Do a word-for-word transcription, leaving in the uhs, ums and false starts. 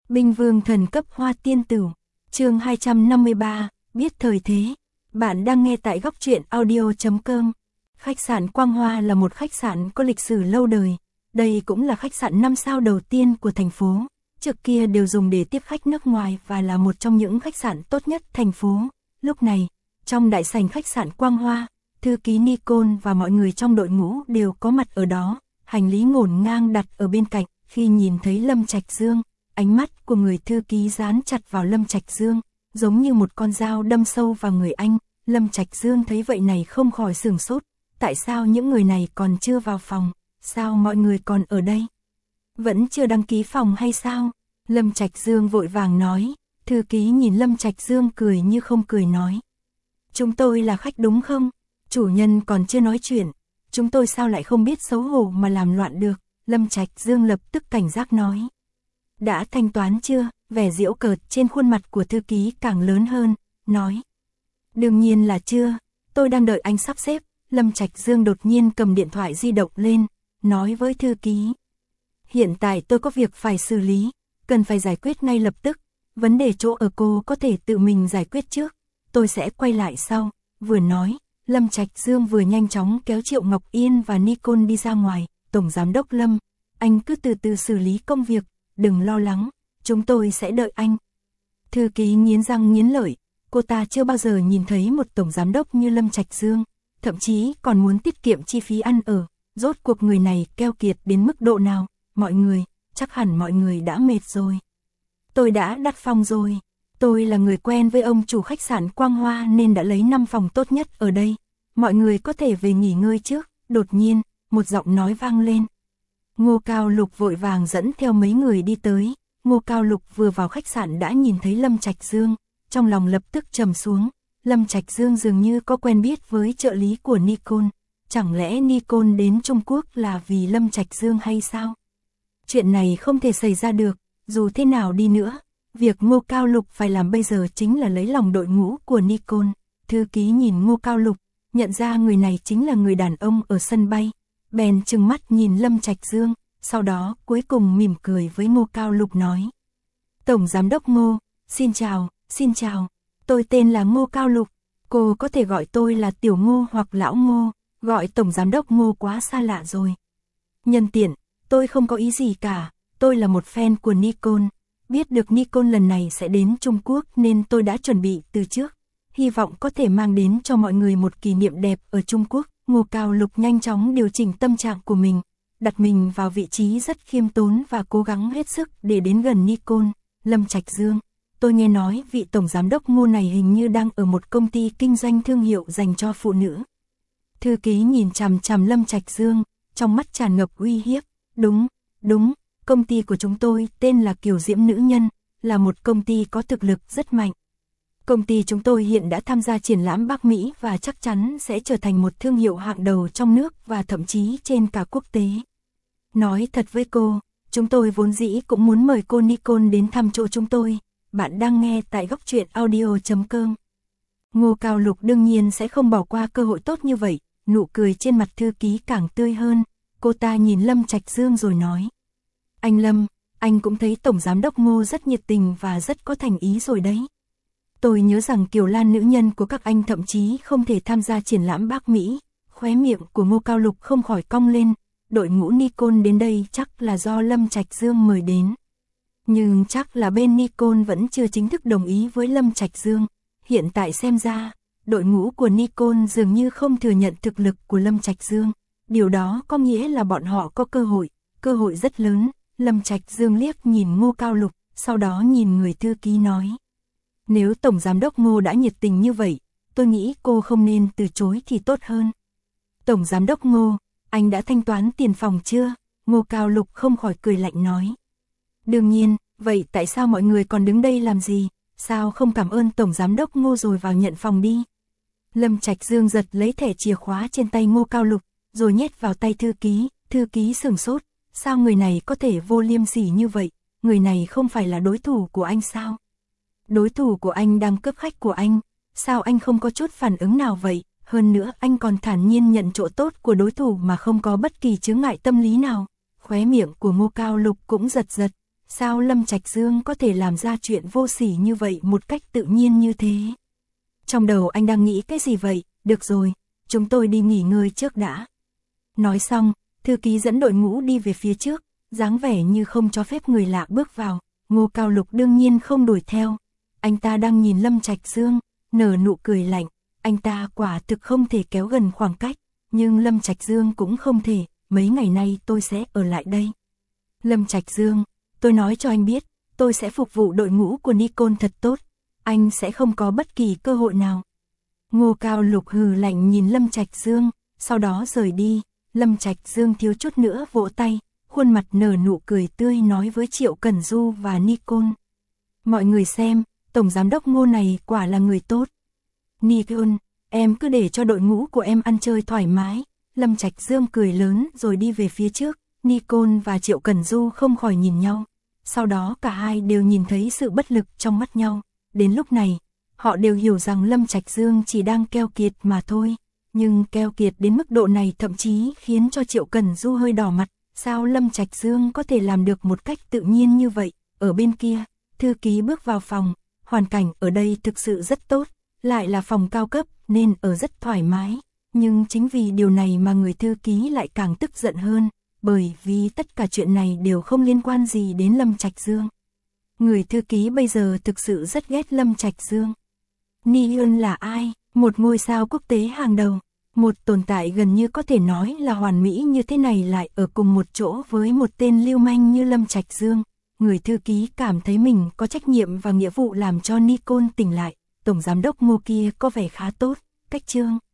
Binh vương thần cấp hoa tiên tử. Chương hai trăm năm mươi ba, biết thời thế. Bạn đang nghe tại góc truyện audio chấm com. Khách sạn Quang Hoa là một khách sạn có lịch sử lâu đời. Đây cũng là khách sạn năm sao đầu tiên của thành phố. Trước kia đều dùng để tiếp khách nước ngoài và là một trong những khách sạn tốt nhất thành phố. Lúc này, trong đại sảnh khách sạn Quang Hoa, thư ký Nikon và mọi người trong đội ngũ đều có mặt ở đó. Hành lý ngổn ngang đặt ở bên cạnh. Khi nhìn thấy Lâm Trạch Dương, ánh mắt của người thư ký dán chặt vào Lâm Trạch Dương, giống như một con dao đâm sâu vào người anh. Lâm Trạch Dương thấy vậy này không khỏi sửng sốt. Tại sao những người này còn chưa vào phòng? Sao mọi người còn ở đây? Vẫn chưa đăng ký phòng hay sao? Lâm Trạch Dương vội vàng nói. Thư ký nhìn Lâm Trạch Dương cười như không cười nói. Chúng tôi là khách đúng không? Chủ nhân còn chưa nói chuyện. Chúng tôi sao lại không biết xấu hổ mà làm loạn được? Lâm Trạch Dương lập tức cảnh giác nói. Đã thanh toán chưa? Vẻ giễu cợt trên khuôn mặt của thư ký càng lớn hơn, nói. Đương nhiên là chưa, tôi đang đợi anh sắp xếp. Lâm Trạch Dương đột nhiên cầm điện thoại di động lên, nói với thư ký. Hiện tại tôi có việc phải xử lý, cần phải giải quyết ngay lập tức. Vấn đề chỗ ở cô có thể tự mình giải quyết trước, tôi sẽ quay lại sau. Vừa nói, Lâm Trạch Dương vừa nhanh chóng kéo Triệu Ngọc Yên và Nikon đi ra ngoài. Tổng Giám đốc Lâm, anh cứ từ từ xử lý công việc, đừng lo lắng, chúng tôi sẽ đợi anh. Thư ký nghiến răng nghiến lợi, cô ta chưa bao giờ nhìn thấy một tổng giám đốc như Lâm Trạch Dương, thậm chí còn muốn tiết kiệm chi phí ăn ở. Rốt cuộc người này keo kiệt đến mức độ nào? Mọi người, chắc hẳn mọi người đã mệt rồi. Tôi đã đặt phòng rồi, tôi là người quen với ông chủ khách sạn Quang Hoa nên đã lấy năm phòng tốt nhất ở đây. Mọi người có thể về nghỉ ngơi trước. Đột nhiên, một giọng nói vang lên. Ngô Cao Lục vội vàng dẫn theo mấy người đi tới. Ngô Cao Lục vừa vào khách sạn đã nhìn thấy Lâm Trạch Dương, trong lòng lập tức trầm xuống. Lâm Trạch Dương dường như có quen biết với trợ lý của Nikon. Chẳng lẽ Nikon đến Trung Quốc là vì Lâm Trạch Dương hay sao? Chuyện này không thể xảy ra được, dù thế nào đi nữa. Việc Ngô Cao Lục phải làm bây giờ chính là lấy lòng đội ngũ của Nikon. Thư ký nhìn Ngô Cao Lục, nhận ra người này chính là người đàn ông ở sân bay. Bèn trừng mắt nhìn Lâm Trạch Dương, sau đó cuối cùng mỉm cười với Ngô Cao Lục nói. Tổng Giám đốc Ngô, xin chào, xin chào, tôi tên là Ngô Cao Lục, cô có thể gọi tôi là Tiểu Ngô hoặc Lão Ngô, gọi Tổng Giám đốc Ngô quá xa lạ rồi. Nhân tiện, tôi không có ý gì cả, tôi là một fan của Nikon, biết được Nikon lần này sẽ đến Trung Quốc nên tôi đã chuẩn bị từ trước, hy vọng có thể mang đến cho mọi người một kỷ niệm đẹp ở Trung Quốc. Ngô Cao Lục nhanh chóng điều chỉnh tâm trạng của mình, đặt mình vào vị trí rất khiêm tốn và cố gắng hết sức để đến gần Nikon. Lâm Trạch Dương, tôi nghe nói vị tổng giám đốc Ngô này hình như đang ở một công ty kinh doanh thương hiệu dành cho phụ nữ. Thư ký nhìn chằm chằm Lâm Trạch Dương, trong mắt tràn ngập uy hiếp. Đúng, đúng, công ty của chúng tôi tên là Kiều Diễm Nữ Nhân, là một công ty có thực lực rất mạnh. Công ty chúng tôi hiện đã tham gia triển lãm Bắc Mỹ và chắc chắn sẽ trở thành một thương hiệu hạng đầu trong nước và thậm chí trên cả quốc tế. Nói thật với cô, chúng tôi vốn dĩ cũng muốn mời cô Nikon đến thăm chỗ chúng tôi. Bạn đang nghe tại góc truyện audio chấm com. Ngô Cao Lục đương nhiên sẽ không bỏ qua cơ hội tốt như vậy, nụ cười trên mặt thư ký càng tươi hơn. Cô ta nhìn Lâm Trạch Dương rồi nói. Anh Lâm, anh cũng thấy Tổng Giám đốc Ngô rất nhiệt tình và rất có thành ý rồi đấy. Tôi nhớ rằng Kiều Lan nữ nhân của các anh thậm chí không thể tham gia triển lãm Bắc Mỹ. Khóe miệng của Ngô Cao Lục không khỏi cong lên. Đội ngũ Nikon đến đây chắc là do Lâm Trạch Dương mời đến. Nhưng chắc là bên Nikon vẫn chưa chính thức đồng ý với Lâm Trạch Dương. Hiện tại xem ra, đội ngũ của Nikon dường như không thừa nhận thực lực của Lâm Trạch Dương. Điều đó có nghĩa là bọn họ có cơ hội, cơ hội rất lớn. Lâm Trạch Dương liếc nhìn Ngô Cao Lục, sau đó nhìn người thư ký nói. Nếu Tổng Giám đốc Ngô đã nhiệt tình như vậy, tôi nghĩ cô không nên từ chối thì tốt hơn. Tổng Giám đốc Ngô, anh đã thanh toán tiền phòng chưa? Ngô Cao Lục không khỏi cười lạnh nói. Đương nhiên, vậy tại sao mọi người còn đứng đây làm gì? Sao không cảm ơn Tổng Giám đốc Ngô rồi vào nhận phòng đi? Lâm Trạch Dương giật lấy thẻ chìa khóa trên tay Ngô Cao Lục, rồi nhét vào tay thư ký. Thư ký sửng sốt, sao người này có thể vô liêm sỉ như vậy? Người này không phải là đối thủ của anh sao? Đối thủ của anh đang cướp khách của anh, sao anh không có chút phản ứng nào vậy? Hơn nữa anh còn thản nhiên nhận chỗ tốt của đối thủ mà không có bất kỳ chướng ngại tâm lý nào. Khóe miệng của Ngô Cao Lục cũng giật giật, Sao Lâm Trạch Dương có thể làm ra chuyện vô sỉ như vậy một cách tự nhiên như thế? Trong đầu anh đang nghĩ cái gì vậy? Được rồi, chúng tôi đi nghỉ ngơi trước đã. Nói xong, thư ký dẫn đội ngũ đi về phía trước, dáng vẻ như không cho phép người lạ bước vào. Ngô Cao Lục đương nhiên không đuổi theo. Anh ta đang nhìn Lâm Trạch Dương, nở nụ cười lạnh. Anh ta quả thực không thể kéo gần khoảng cách, nhưng Lâm Trạch Dương cũng không thể. Mấy ngày nay tôi sẽ ở lại đây. Lâm Trạch Dương, tôi nói cho anh biết, tôi sẽ phục vụ đội ngũ của Nikon thật tốt. Anh sẽ không có bất kỳ cơ hội nào. Ngô Cao Lục hừ lạnh nhìn Lâm Trạch Dương, sau đó rời đi. Lâm Trạch Dương thiếu chút nữa vỗ tay, khuôn mặt nở nụ cười tươi nói với Triệu Cẩn Du và Nikon. Mọi người xem, Tổng Giám đốc Ngô này quả là người tốt. Nikon, em cứ để cho đội ngũ của em ăn chơi thoải mái. Lâm Trạch Dương cười lớn rồi đi về phía trước. Nikon và Triệu Cẩn Du không khỏi nhìn nhau. Sau đó cả hai đều nhìn thấy sự bất lực trong mắt nhau. Đến lúc này, họ đều hiểu rằng Lâm Trạch Dương chỉ đang keo kiệt mà thôi. Nhưng keo kiệt đến mức độ này thậm chí khiến cho Triệu Cẩn Du hơi đỏ mặt. Sao Lâm Trạch Dương có thể làm được một cách tự nhiên như vậy? Ở bên kia, thư ký bước vào phòng. Hoàn cảnh ở đây thực sự rất tốt. Lại là phòng cao cấp nên ở rất thoải mái. Nhưng chính vì điều này mà người thư ký lại càng tức giận hơn. Bởi vì tất cả chuyện này đều không liên quan gì đến Lâm Trạch Dương. Người thư ký bây giờ thực sự rất ghét Lâm Trạch Dương. Nikon là ai? Một ngôi sao quốc tế hàng đầu. Một tồn tại gần như có thể nói là hoàn mỹ như thế này lại ở cùng một chỗ với một tên lưu manh như Lâm Trạch Dương. Người thư ký cảm thấy mình có trách nhiệm và nghĩa vụ làm cho Nikon tỉnh lại. Tổng giám đốc Ngô kia có vẻ khá tốt. Cách chương